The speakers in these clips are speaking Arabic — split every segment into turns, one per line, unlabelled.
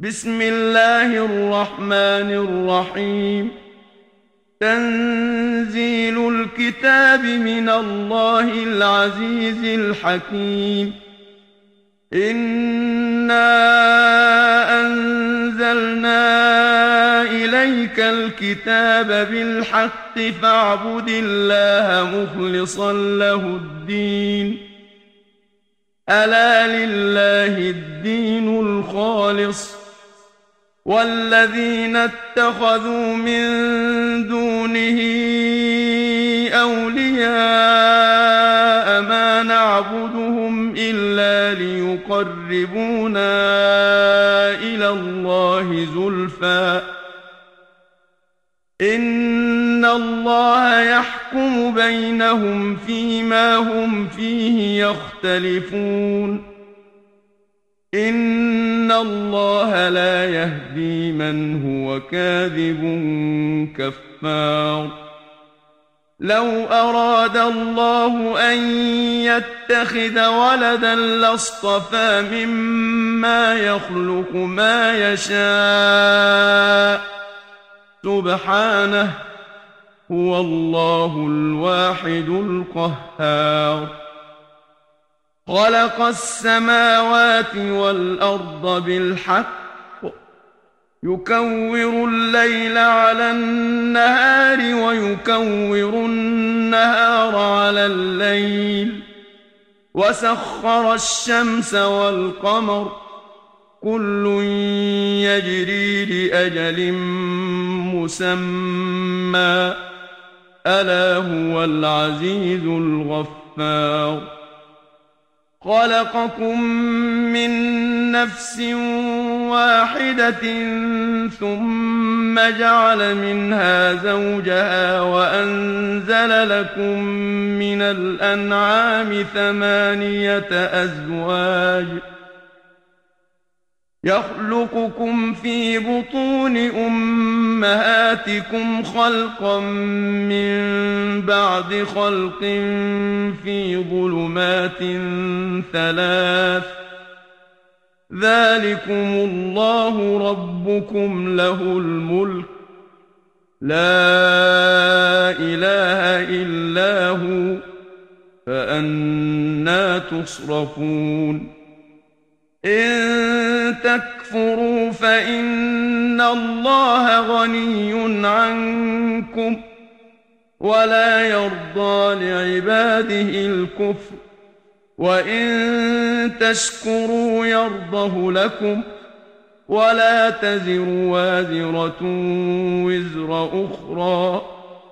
بسم الله الرحمن الرحيم. تنزيل الكتاب من الله العزيز الحكيم. إنا أنزلنا إليك الكتاب بالحق فاعبد الله مخلصا له الدين. ألا لله الدين الخالص والذين اتخذوا من دونه أولياء ما نعبدهم إلا ليقربونا إلى الله زلفى إن الله يحكم بينهم فيما هم فيه يختلفون. إن الله لا يهدي من هو كاذب كفار. لو أراد الله أن يتخذ ولدا لاصطفى مما يخلق ما يشاء سبحانه هو الله الواحد القهار. خلق السماوات والأرض بالحق يكور الليل على النهار ويكور النهار على الليل وسخر الشمس والقمر كل يجري لأجل مسمى ألا هو العزيز الغفار. خلقكم من نفس واحدة ثم جعل منها زوجها وأنزل لكم من الأنعام 8 أزواج يخلقكم في بطون أمهاتكم خلقا من بعد خلق في ظلمات 3 ذلكم الله ربكم له الملك لا إله إلا هو فأنى تصرفون. إن تكفروا فإن الله غني عنكم ولا يرضى لعباده الكفر وإن تشكروا يرضه لكم ولا تزر وازرة وزر أخرى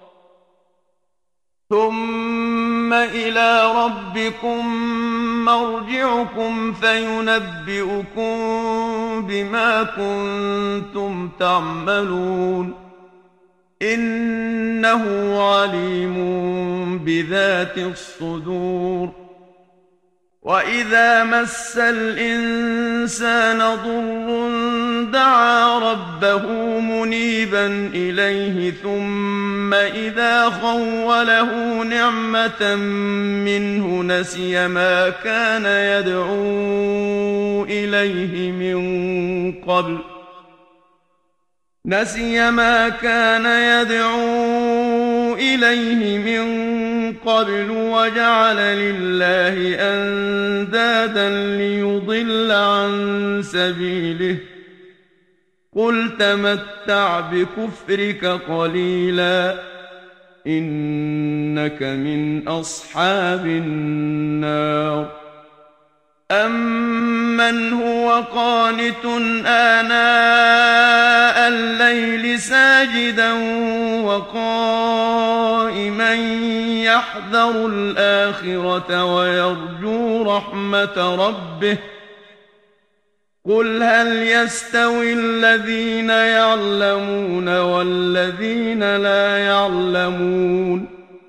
ثم إلى ربكم مرجعكم فينبئكم بما كنتم تعملون إنه عليم بذات الصدور. وإذا مس الإنسان ضر دعا ربه منيبا إليه ثم إذا خوله نعمة منه نسي ما كان يدعو إليه من قبل وجعل لله أندادا ليضل عن سبيله قل تمتع بكفرك قليلا إنك من أصحاب النار. أمن هو قانت آناء الليل ساجدا وقائما يحذر الآخرة ويرجو رحمة ربه قل هل يستوي الذين يعلمون والذين لا يعلمون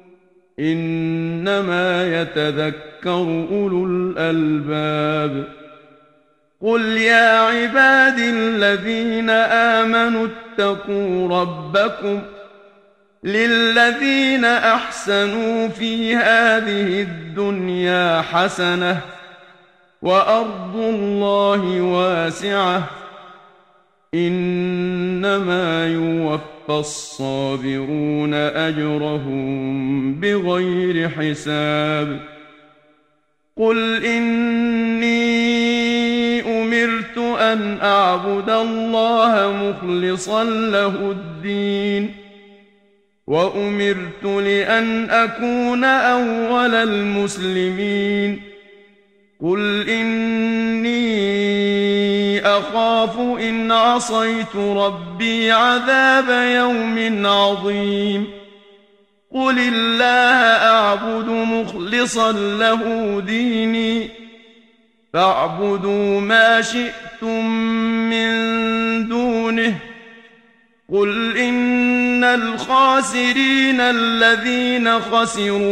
إنما يتذكر أولو الألباب. قل يا عبادي الذين آمنوا اتقوا ربكم للذين أحسنوا في هذه الدنيا حسنة وأرض الله واسعة إنما يوفى الصابرون أجرهم بغير حساب قل إني أمرت أن أعبد الله مخلصا له الدين وأمرت لأن أكون أول المسلمين قل إني أخاف إن عصيت ربي عذاب يوم عظيم قل الله أعبد مخلصا له ديني فاعبدوا ما شئتم من دونه قل إن الخاسرين الذين خسروا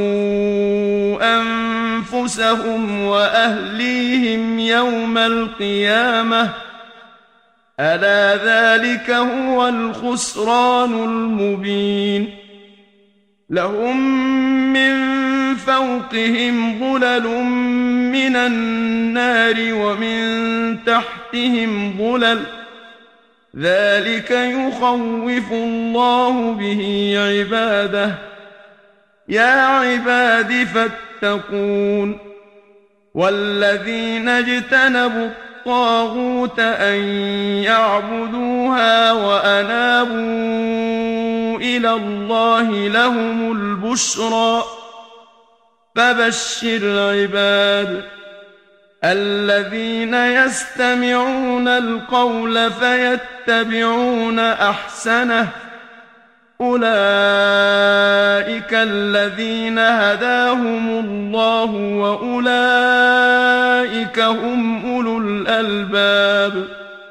أنفسهم وأهليهم يوم القيامة ألا ذلك هو الخسران المبين لهم من فوقهم ظلل من النار ومن تحتهم ظلل ذلك يخوف الله به عباده يا عباد فاتقون والذين اجتنبوا الطاغوت أن يعبدوها وأنابوا إلى الله لهم البشرى فبشر عباد الذين يستمعون القول فيتبعون أحسنه أولئك الذين هداهم الله وأولئك هم أولو الألباب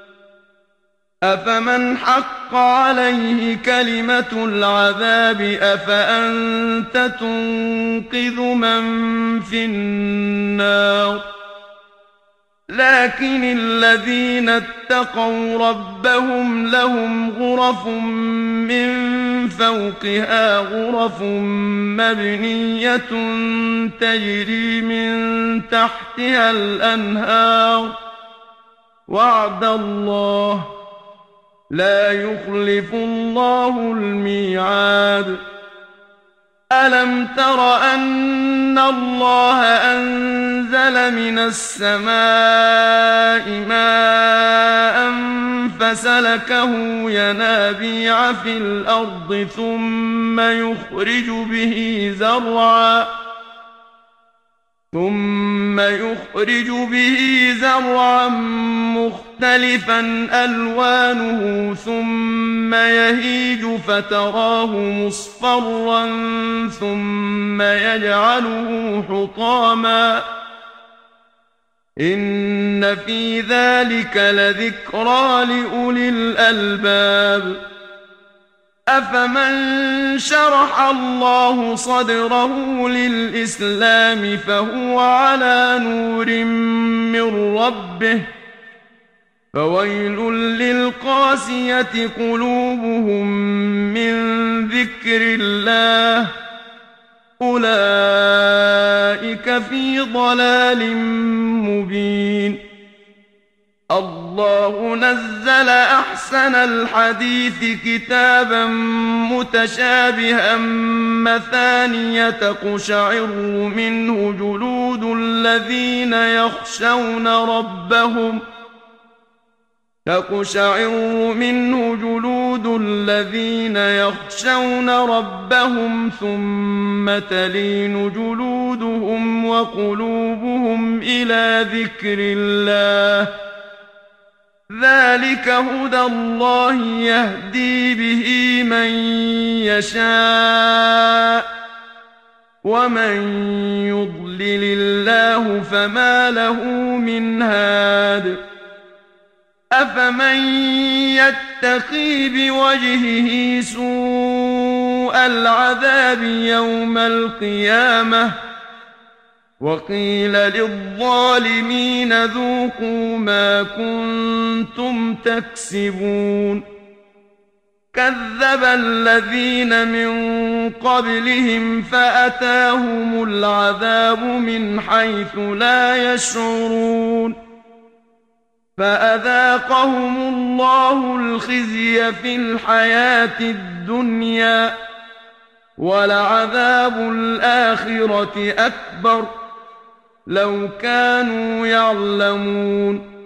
أفمن حق عليه كلمة العذاب أفأنت تنقذ من في النار لكن الذين اتقوا ربهم لهم غرف من فوقها غرف مبنية تجري من تحتها الأنهار وعد الله لا يخلف الله الميعاد ألم تر أن الله أنزل من السماء ماء فسلكه ينابيع في الأرض ثم يخرج به زرعا مختلفا ألوانه ثم يهيج فتراه مصفرا ثم يجعله حطاما إن في ذلك لذكرى لأولي الألباب أفمن شرح الله صدره للإسلام فهو على نور من ربه فويل للقاسية قلوبهم من ذكر الله أولئك في ضلال مبين الله نزل أحسن الحديث كتابا متشابها مثانية تقشعر منه جلود الذين يخشون ربهم ثم تلين جلودهم وقلوبهم إلى ذكر الله ذلك هدى الله يهدي به من يشاء ومن يضلل الله فما له من هاد أفمن يتقي بوجهه سوء العذاب يوم القيامة وقيل للظالمين ذوقوا ما كنتم تكسبون كذب الذين من قبلهم فأتاهم العذاب من حيث لا يشعرون فأذاقهم الله الخزي في الحياة الدنيا ولعذاب الآخرة أكبر لو كانوا يعلمون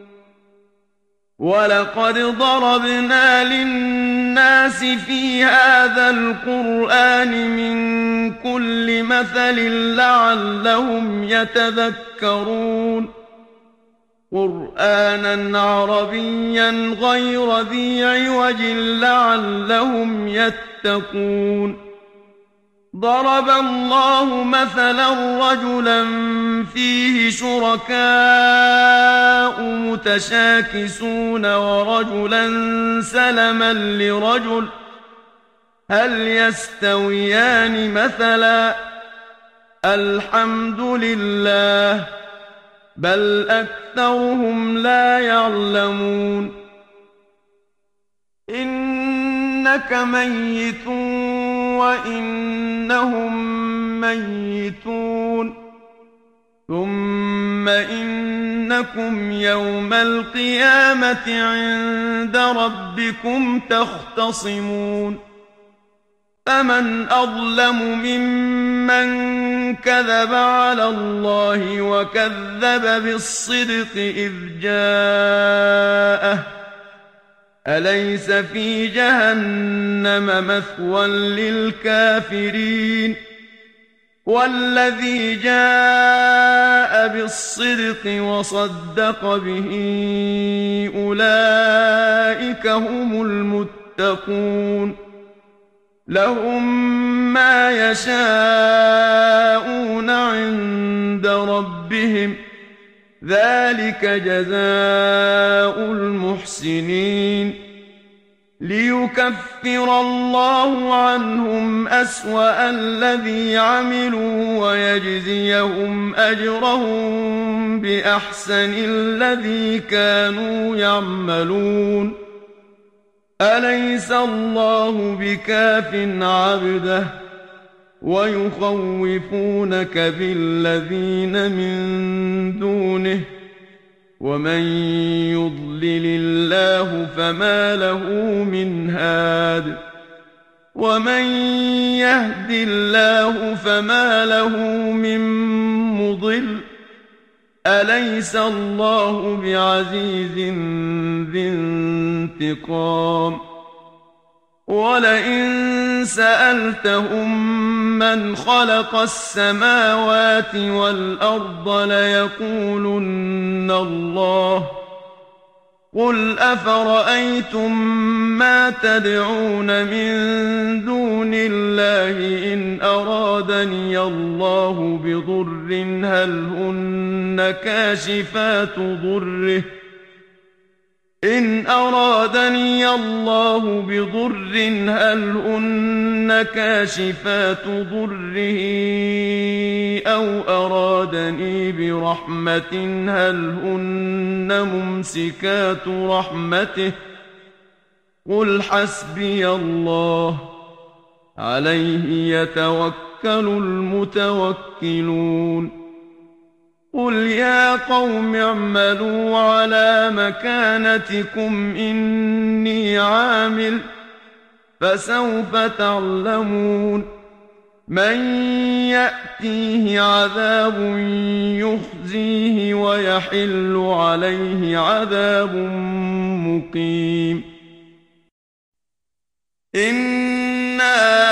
ولقد ضربنا للناس في هذا القرآن من كل مثل لعلهم يتذكرون قرآنا عربيا غير ذي عوج لعلهم يتقون ضرب الله مثلا رجلا فيه شركاء متشاكسون ورجلا سلما لرجل هل يستويان مثلا الحمد لله بل أكثرهم لا يعلمون إنك ميت وإنهم ميتون ثم إنكم يوم القيامة عند ربكم تختصمون فمن أظلم ممن كذب على الله وكذب بالصدق إذ جاءه أليس في جهنم مثوى للكافرين والذي جاء بالصدق وصدق به أولئك هم المتقون لهم ما يشاءون عند ربهم ذلك جزاء المحسنين ليكفر الله عنهم أسوأ الذي عملوا ويجزيهم أجرهم بأحسن الذي كانوا يعملون أليس الله بكاف عبده ويخوفونك بالذين من دونه ومن يضلل الله فما له من هاد ومن يهد الله فما له من مضل أليس الله بعزيز ذي انتقام ولئن سألتهم من خلق السماوات والأرض ليقولن الله قل أفرأيتم ما تدعون من دون الله إن أرادني الله بضر هل هن كاشفات ضره إن أرادني الله بضر هل هن كاشفات ضره أو أرادني برحمة هل هن ممسكات رحمته قل حسبي الله عليه يتوكل المتوكلون قل يا قوم اعملوا على مكانتكم إني عامل فسوف تعلمون من يأتيه عذاب يخزيه ويحل عليه عذاب مقيم إنا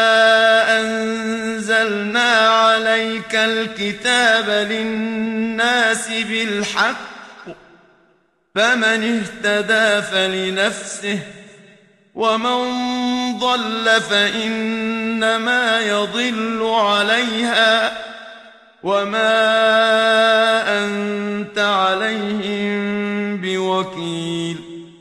أنزلنا عليك الكتاب للناس بالحق فمن اهتدى فلنفسه ومن ضل فإنما يضل عليها وما أنت عليهم بوكيل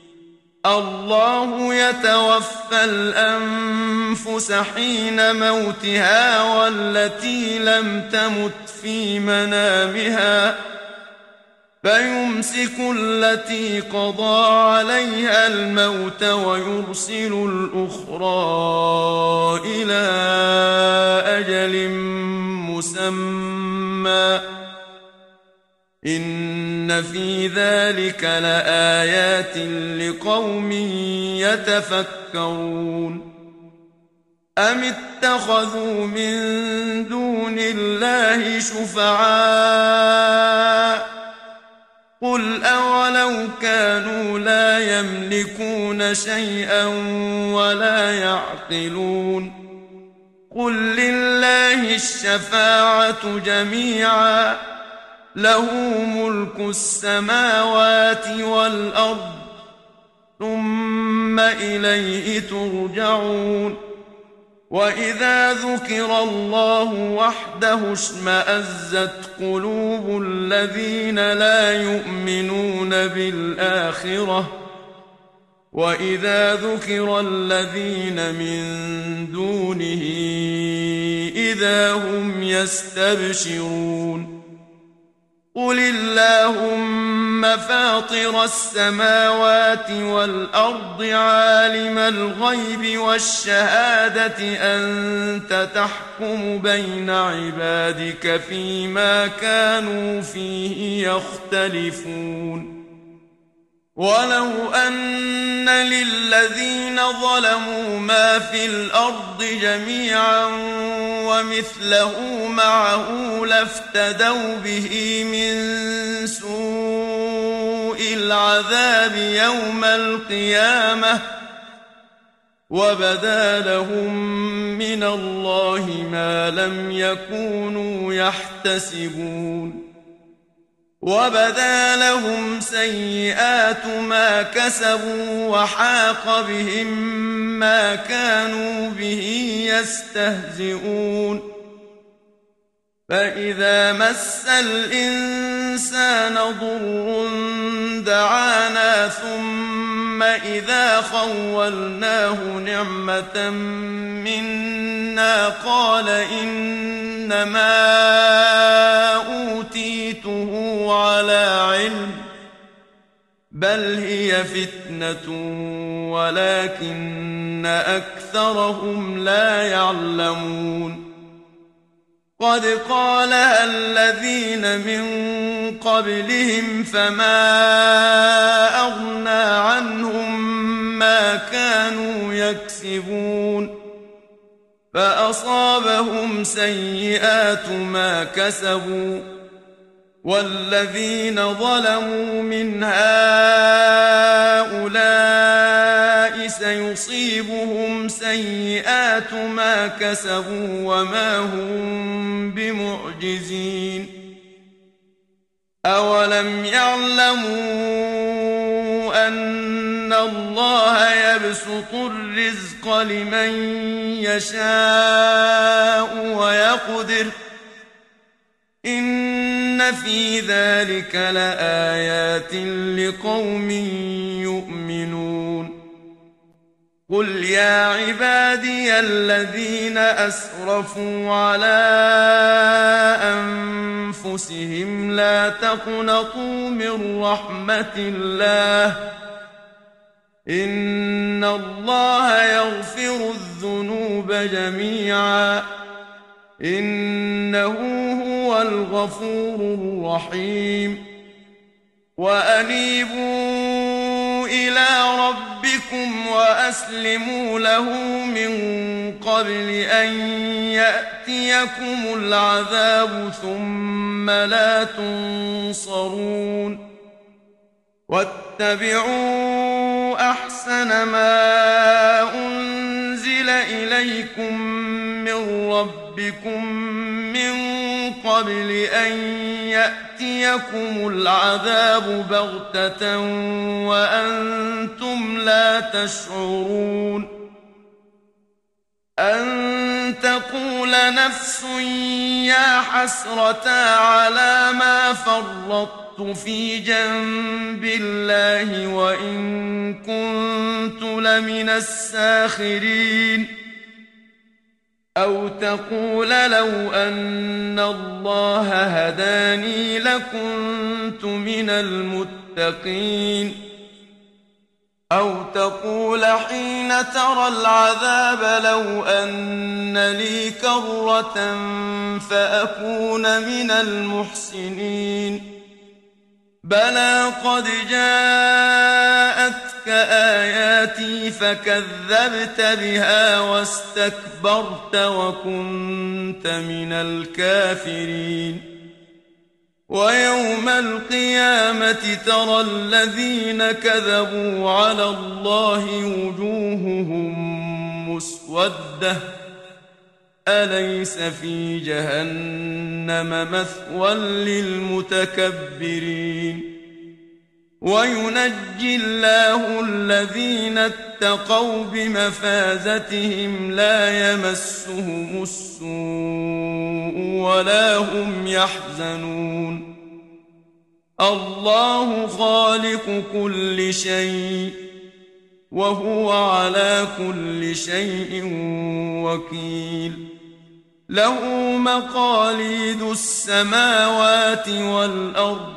الله يتوفى الأنفس حين موتها والتي لم تمت في منامها فيمسك التي قضى عليها الموت ويرسل الأخرى إلى أجل مسمى إن في ذلك لآيات لقوم يتفكرون أم اتخذوا من دون الله شفعاء قل أولو كانوا لا يملكون شيئا ولا يعقلون قل لله الشفاعة جميعا له ملك السماوات والأرض ثم إليه ترجعون وإذا ذكر الله وحده اشمأزت قلوب الذين لا يؤمنون بالآخرة وإذا ذكر الذين من دونه إذا هم يستبشرون قل اللهم فاطر السماوات والأرض عالم الغيب والشهادة أنت تحكم بين عبادك فيما كانوا فيه يختلفون ولو أن للذين ظلموا ما في الأرض جميعا ومثله معه لافتدوا به من سوء العذاب يوم القيامة وبدا لهم من الله ما لم يكونوا يحتسبون وبدا لهم سيئات ما كسبوا وحاق بهم ما كانوا به يستهزئون فإذا مس الإنسان ضر دعانا ثم إذا خولناه نعمة منا قال إنما أوتيته على علم بل هي فتنة ولكن أكثرهم لا يعلمون قد قالها الذين من قبلهم فما أغنى عنهم ما كانوا يكسبون فأصابهم سيئات ما كسبوا والذين ظلموا من هؤلاء سيصيبهم سيئات ما كسبوا وما هم بمعجزين أولم يعلموا أن الله يبسط الرزق لمن يشاء ويقدر إن في ذلك لآيات لقوم يؤمنون قل يا عبادي الذين أسرفوا على أنفسهم لا تقنطوا من رحمة الله إن الله يغفر الذنوب جميعا إنه هو الغفور الرحيم وأنيبوا إلى ربكم وأسلموا له من قبل أن يأتيكم العذاب ثم لا تنصرون واتبعوا أحسن ما أنزل إليكم من ربكم من قبل أن يأتيكم العذاب بغتة وأنتم لا تشعرون أن تقول نفس يا حسرة على ما فرطت في جنب الله وإن كنت لمن الساخرين أو تقول لو أن الله هداني لكنت من المتقين أو تقول حين ترى العذاب لو أن لي كرة فأكون من المحسنين بلى قد جاءتك آياتي فكذبت بها واستكبرت وكنت من الكافرين ويوم القيامة ترى الذين كذبوا على الله وجوههم مسودة أليس في جهنم مثوى للمتكبرين وينجي الله الذين اتقوا بمفازتهم لا يمسهم السوء ولا هم يحزنون الله خالق كل شيء وهو على كل شيء وكيل له مقاليد السماوات والأرض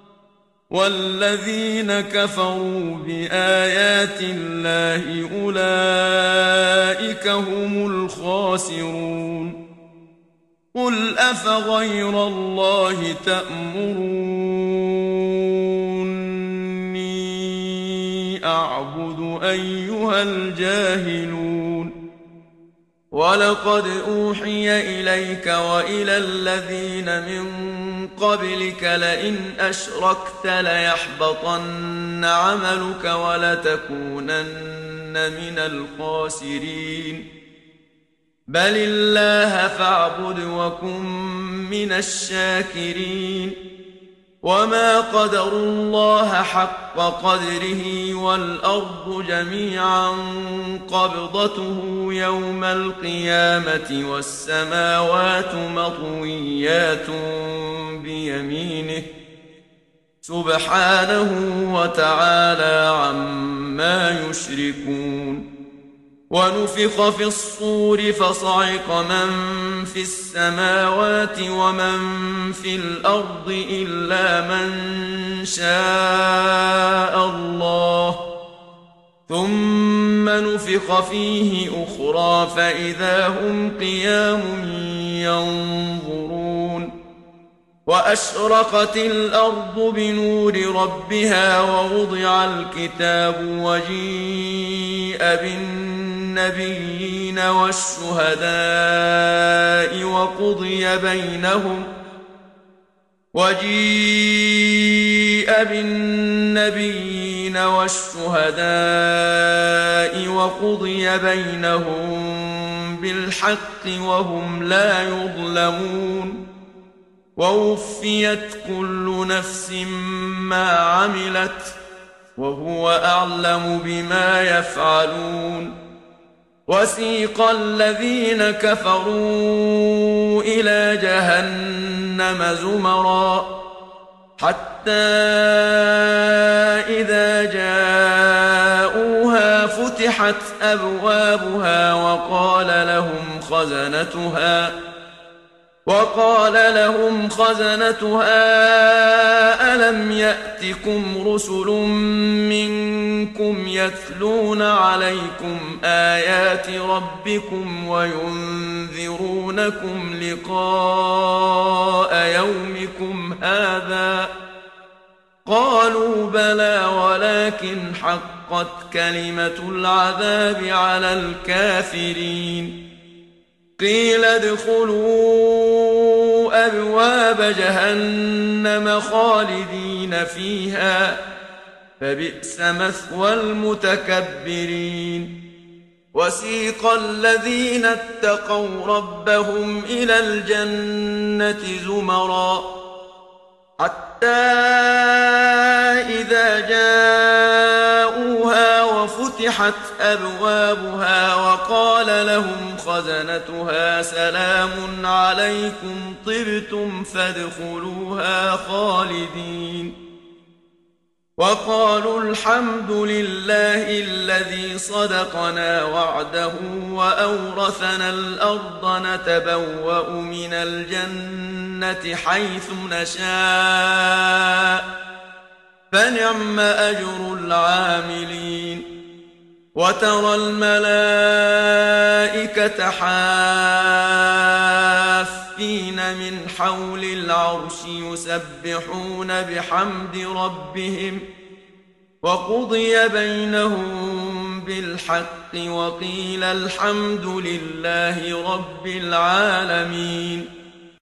والذين كفروا بآيات الله أولئك هم الخاسرون قل أفغير الله تأمروني أعبد أيها الجاهلون ولقد أوحي إليك وإلى الذين من قبلك لئن أشركت ليحبطن عملك ولتكونن من الخاسرين بل الله فاعبد وكن من الشاكرين وما قدروا الله حق قدره والأرض جميعا قبضته يوم القيامة والسماوات مطويات بيمينه سبحانه وتعالى عما يشركون ونفخ في الصور فصعق من في السماوات ومن في الأرض إلا من شاء الله ثم نفخ فيه أخرى فإذا هم قيام ينظرون وأشرقت الأرض بنور ربها ووضع الكتاب وجيء بالنبيين والشهداء وقضي بينهم بالحق وهم لا يظلمون ووفيت كل نفس ما عملت وهو أعلم بما يفعلون وسيق الذين كفروا إلى جهنم زمرا حتى إذا جاءوها فتحت أبوابها وقال لهم خزنتها ألم يأتكم رسل منكم يتلون عليكم آيات ربكم وينذرونكم لقاء يومكم هذا قالوا بلى ولكن حقت كلمة العذاب على الكافرين قيل ادخلوا أبواب جهنم خالدين فيها فبئس مثوى المتكبرين وسيق الذين اتقوا ربهم إلى الجنة زمرا حتى إذا جاءوها وفتحت أبوابها وقال لهم خزنتها سلام عليكم طبتم فادخلوها خالدين وقالوا الحمد لله الذي صدقنا وعده وأورثنا الأرض نتبوأ من الجنة حيث نشاء فنعم أجر العاملين وترى الملائكة حافين الصافين من حول العرش يسبحون بحمد ربهم وقضي بينهم بالحق وقيل الحمد لله رب العالمين